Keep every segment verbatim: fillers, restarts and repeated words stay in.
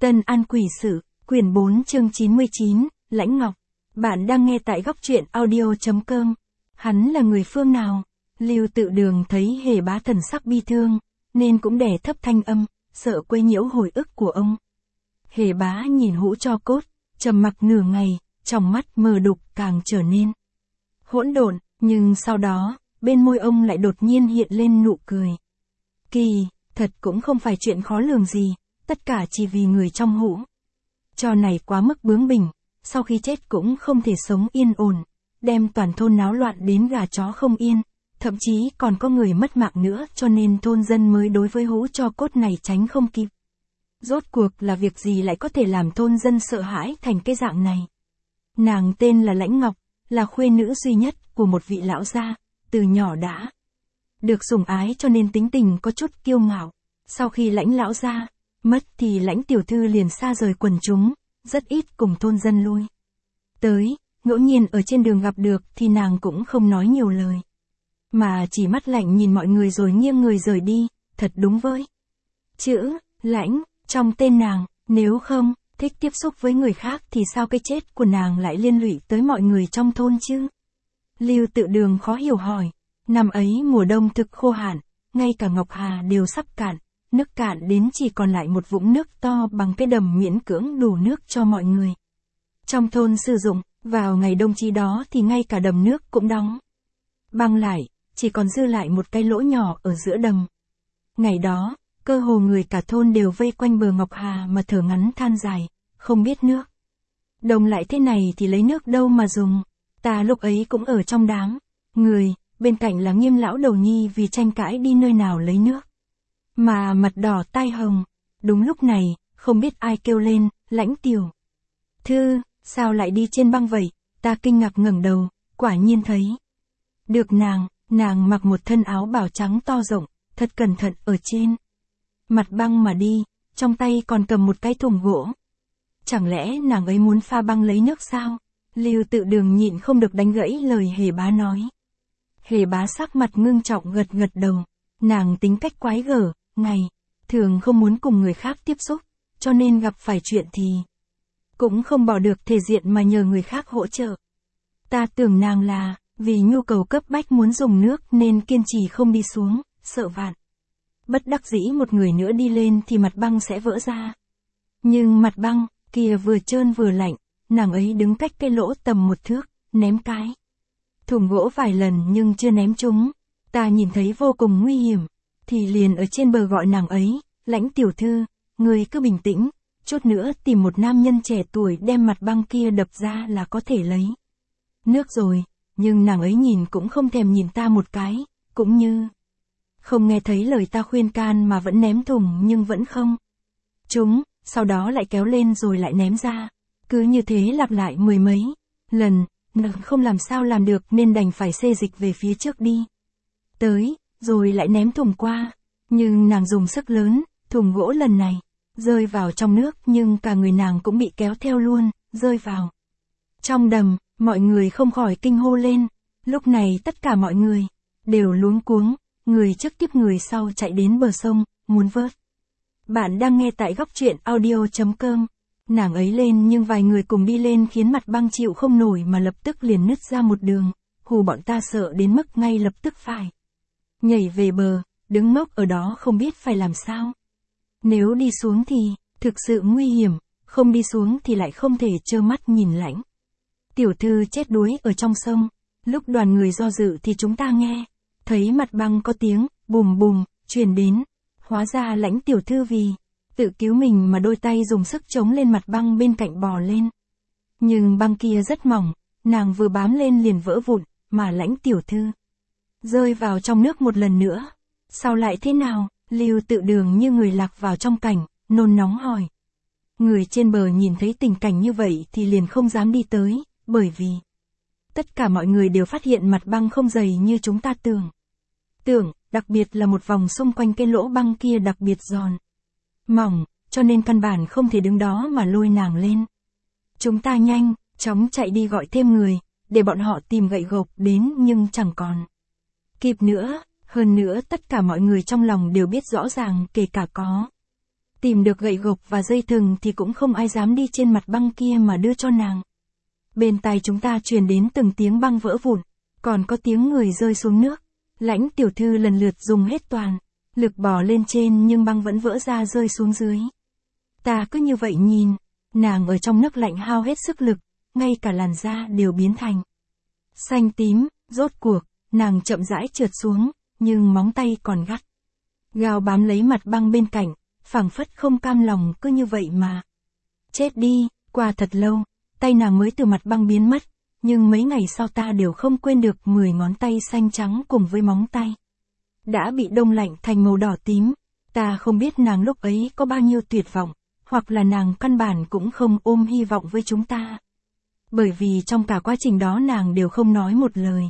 Tân An Quỷ Sự, quyển bốn chương chín mươi chín, Lãnh Ngọc. Bạn đang nghe tại góc truyện audio.com. Hắn là người phương nào? Lưu Tự Đường thấy Hề Bá thần sắc bi thương, nên cũng đè thấp thanh âm, sợ quấy nhiễu hồi ức của ông. Hề Bá nhìn hũ tro cốt, trầm mặc nửa ngày, trong mắt mờ đục càng trở nên hỗn độn, nhưng sau đó, bên môi ông lại đột nhiên hiện lên nụ cười. Kỳ, thật cũng không phải chuyện khó lường gì, tất cả chỉ vì người trong hũ. Trò này quá mức bướng bỉnh, sau khi chết cũng không thể sống yên ổn, đem toàn thôn náo loạn đến gà chó không yên, thậm chí còn có người mất mạng nữa, cho nên thôn dân mới đối với hũ tro cốt này tránh không kịp. Rốt cuộc là việc gì lại có thể làm thôn dân sợ hãi thành cái dạng này? Nàng tên là Lãnh Ngọc, là khuê nữ duy nhất của một vị lão gia, từ nhỏ đã được sủng ái cho nên tính tình có chút kiêu ngạo. Sau khi Lãnh lão gia mất thì Lãnh tiểu thư liền xa rời quần chúng, rất ít cùng thôn dân lui tới, ngẫu nhiên ở trên đường gặp được thì nàng cũng không nói nhiều lời, mà chỉ mắt lạnh nhìn mọi người rồi nghiêng người rời đi, thật đúng với chữ Lãnh trong tên nàng, nếu không thích tiếp xúc với người khác thì sao cái chết của nàng lại liên lụy tới mọi người trong thôn chứ? Lưu Tự Đường khó hiểu hỏi. Năm ấy mùa đông thực khô hạn, ngay cả Ngọc Hà đều sắp cạn, nước cạn đến chỉ còn lại một vũng nước to bằng cái đầm miễn cưỡng đủ nước cho mọi người trong thôn sử dụng. Vào ngày đông chí đó thì ngay cả đầm nước cũng đóng băng lại, chỉ còn dư lại một cái lỗ nhỏ ở giữa đầm. Ngày đó, cơ hồ người cả thôn đều vây quanh bờ Ngọc Hà mà thở ngắn than dài, không biết nước đông lại thế này thì lấy nước đâu mà dùng. Ta lúc ấy cũng ở trong đám người, bên cạnh là Nghiêm lão đầu nhi vì tranh cãi đi nơi nào lấy nước, mà mặt đỏ tai hồng. Đúng lúc này, không biết ai kêu lên, Lãnh tiểu thư, sao lại đi trên băng vậy? Ta kinh ngạc ngẩng đầu, quả nhiên thấy được nàng, nàng mặc một thân áo bào trắng to rộng, thật cẩn thận ở trên mặt băng mà đi, trong tay còn cầm một cái thùng gỗ. Chẳng lẽ nàng ấy muốn pha băng lấy nước sao? Lưu Tự Đường nhịn không được đánh gãy lời Hề Bá nói. Hề Bá sắc mặt ngưng trọng gật gật đầu, nàng tính cách quái gở, ngày thường không muốn cùng người khác tiếp xúc, cho nên gặp phải chuyện thì cũng không bỏ được thể diện mà nhờ người khác hỗ trợ. Ta tưởng nàng là vì nhu cầu cấp bách muốn dùng nước nên kiên trì không đi xuống, sợ vạn bất đắc dĩ một người nữa đi lên thì mặt băng sẽ vỡ ra. Nhưng mặt băng kia vừa trơn vừa lạnh, nàng ấy đứng cách cái lỗ tầm một thước, ném cái thùng gỗ vài lần nhưng chưa ném trúng. Ta nhìn thấy vô cùng nguy hiểm, thì liền ở trên bờ gọi nàng ấy, Lãnh tiểu thư, người cứ bình tĩnh, chút nữa tìm một nam nhân trẻ tuổi đem mặt băng kia đập ra là có thể lấy nước rồi. Nhưng nàng ấy nhìn cũng không thèm nhìn ta một cái, cũng như không nghe thấy lời ta khuyên can mà vẫn ném thùng nhưng vẫn không trúng, sau đó lại kéo lên rồi lại ném ra. Cứ như thế lặp lại mười mấy lần, nàng không làm sao làm được nên đành phải xê dịch về phía trước đi tới, rồi lại ném thùng qua. Nhưng nàng dùng sức lớn, thùng gỗ lần này rơi vào trong nước nhưng cả người nàng cũng bị kéo theo luôn, rơi vào trong đầm. Mọi người không khỏi kinh hô lên. Lúc này tất cả mọi người đều luống cuống, người trước tiếp người sau chạy đến bờ sông, muốn vớt. Bạn đang nghe tại góc truyện audio.com. Nàng ấy lên nhưng vài người cùng đi lên khiến mặt băng chịu không nổi mà lập tức liền nứt ra một đường, hù bọn ta sợ đến mức ngay lập tức phải nhảy về bờ, đứng ngốc ở đó không biết phải làm sao. Nếu đi xuống thì thực sự nguy hiểm, không đi xuống thì lại không thể trơ mắt nhìn Lãnh tiểu thư chết đuối ở trong sông. Lúc đoàn người do dự thì chúng ta nghe thấy mặt băng có tiếng bùm bùm truyền đến, hóa ra Lãnh tiểu thư vì tự cứu mình mà đôi tay dùng sức chống lên mặt băng bên cạnh bò lên. Nhưng băng kia rất mỏng, nàng vừa bám lên liền vỡ vụn, mà Lãnh tiểu thư rơi vào trong nước một lần nữa. Sao lại thế nào? Lưu Tự Đường như người lạc vào trong cảnh, nôn nóng hỏi. Người trên bờ nhìn thấy tình cảnh như vậy thì liền không dám đi tới, bởi vì tất cả mọi người đều phát hiện mặt băng không dày như chúng ta tưởng. Tưởng, đặc biệt là một vòng xung quanh cái lỗ băng kia đặc biệt giòn mỏng, cho nên căn bản không thể đứng đó mà lôi nàng lên. Chúng ta nhanh chóng chạy đi gọi thêm người, để bọn họ tìm gậy gộc đến nhưng chẳng còn kịp nữa. Hơn nữa tất cả mọi người trong lòng đều biết rõ ràng, kể cả có Tìm được gậy gộc và dây thừng thì cũng không ai dám đi trên mặt băng kia mà đưa cho nàng. Bên tai chúng ta truyền đến từng tiếng băng vỡ vụn, còn có tiếng người rơi xuống nước. Lãnh tiểu thư lần lượt dùng hết toàn lực bò lên trên nhưng băng vẫn vỡ ra rơi xuống dưới. Ta cứ như vậy nhìn, nàng ở trong nước lạnh hao hết sức lực, ngay cả làn da đều biến thành xanh tím. Rốt cuộc, nàng chậm rãi trượt xuống, nhưng móng tay còn gắt gao bám lấy mặt băng bên cạnh, phảng phất không cam lòng cứ như vậy mà chết đi. Qua thật lâu, tay nàng mới từ mặt băng biến mất, nhưng mấy ngày sau ta đều không quên được mười ngón tay xanh trắng cùng với móng tay đã bị đông lạnh thành màu đỏ tím. Ta không biết nàng lúc ấy có bao nhiêu tuyệt vọng, hoặc là nàng căn bản cũng không ôm hy vọng với chúng ta. Bởi vì trong cả quá trình đó nàng đều không nói một lời.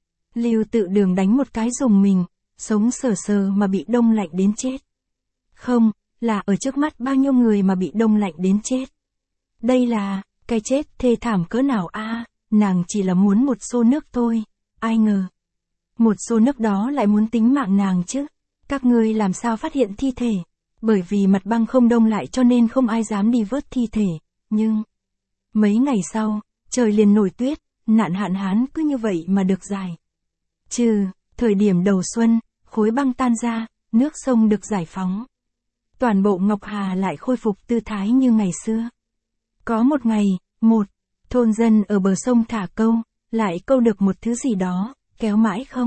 Lưu Tự Đường đánh một cái rùng mình, sống sờ sờ mà bị đông lạnh đến chết. Không, là ở trước mắt bao nhiêu người mà bị đông lạnh đến chết. Đây là, cái chết thê thảm cỡ nào a? Nàng chỉ là muốn một xô nước thôi, ai ngờ. Một xô nước đó lại muốn tính mạng nàng chứ. Các ngươi làm sao phát hiện thi thể? Bởi vì mặt băng không đông lại cho nên không ai dám đi vớt thi thể, nhưng mấy ngày sau, trời liền nổi tuyết, nạn hạn hán cứ như vậy mà được giải trừ. Thời điểm đầu xuân, khối băng tan ra, nước sông được giải phóng. Toàn bộ Ngọc Hà lại khôi phục tư thái như ngày xưa. Có một ngày, một thôn dân ở bờ sông thả câu, lại câu được một thứ gì đó, kéo mãi không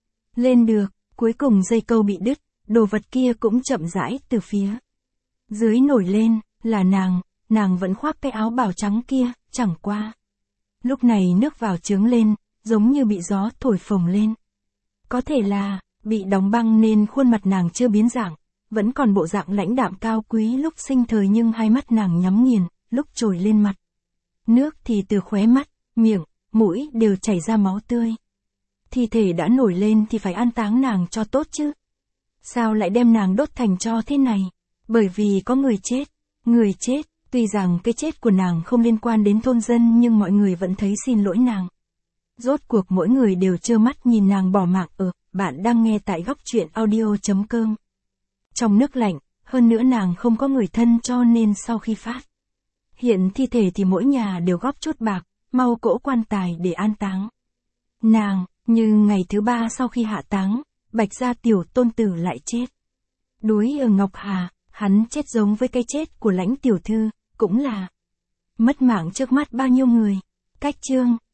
lên được, cuối cùng dây câu bị đứt, đồ vật kia cũng chậm rãi từ phía dưới nổi lên, là nàng, nàng vẫn khoác cái áo bào trắng kia, chẳng qua. Lúc này nước vào trướng lên, giống như bị gió thổi phồng lên. Có thể là, bị đóng băng nên khuôn mặt nàng chưa biến dạng, vẫn còn bộ dạng lãnh đạm cao quý lúc sinh thời, nhưng hai mắt nàng nhắm nghiền, lúc trồi lên mặt. Nước thì từ khóe mắt, miệng, mũi đều chảy ra máu tươi. Thi thể đã nổi lên thì phải an táng nàng cho tốt chứ. Sao lại đem nàng đốt thành tro thế này? Bởi vì có người chết. Người chết, tuy rằng cái chết của nàng không liên quan đến thôn dân nhưng mọi người vẫn thấy xin lỗi nàng. Rốt cuộc mỗi người đều trơ mắt nhìn nàng bỏ mạng. Ờ, bạn đang nghe tại góc truyện audio chấm com. Trong nước lạnh, hơn nữa nàng không có người thân cho nên sau khi phát hiện thi thể thì mỗi nhà đều góp chút bạc, mau cỗ quan tài để an táng nàng. Nhưng ngày thứ ba sau khi hạ táng, Bạch gia tiểu tôn tử lại chết đuối ở Ngọc Hà. Hắn chết giống với cái chết của Lãnh tiểu thư, cũng là mất mạng trước mắt bao nhiêu người. Cách chương